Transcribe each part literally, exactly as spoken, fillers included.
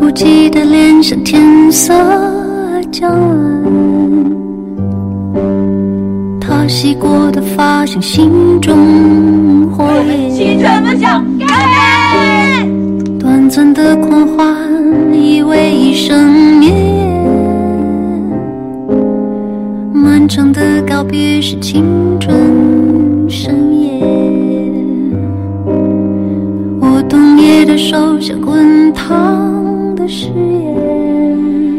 孤寂的脸像天色将暗，他洗过的发像心中火焰， 青春梦想改变， 短暂的狂欢以为一生灭，漫长的告别是青春深夜，我冬夜的手像滚烫的誓言，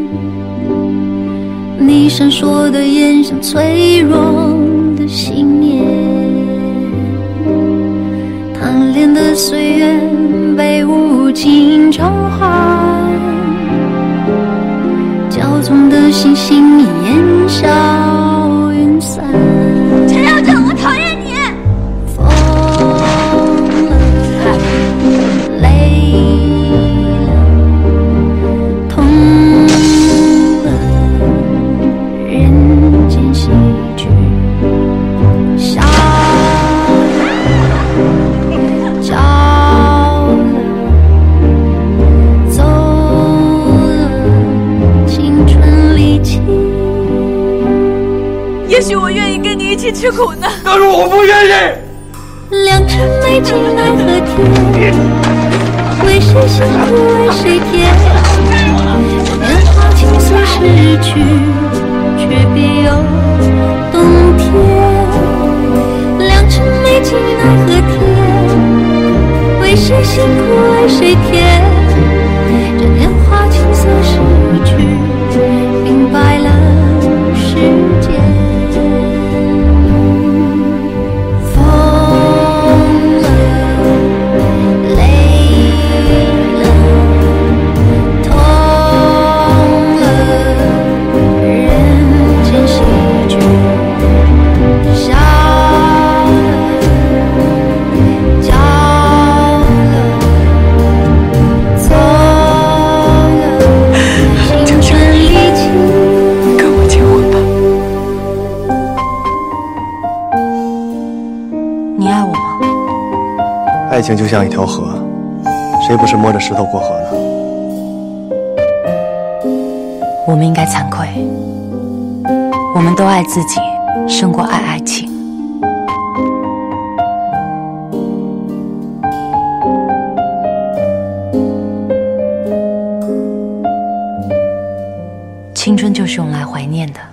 你闪烁的眼像脆弱的信念，贪恋的岁月被无尽偿还，骄纵的星星烟消云散。 陈耀正，我讨厌你！ 疯了，累了，痛了，人间喜剧笑了，叫了，走了，青春离奇。 也许我愿意跟你一起吃苦呢， 但是我不愿意。 良辰美景奈何天，为谁辛苦为谁甜？年华轻随逝去，却别有洞天。良辰美景奈何天，为谁辛苦为谁甜？这年华轻随逝去，明白了世间。 你爱我吗？ 爱情就像一条河，谁不是摸着石头过河呢？ 我们应该惭愧，我们都爱自己胜过爱爱情。青春就是用来怀念的。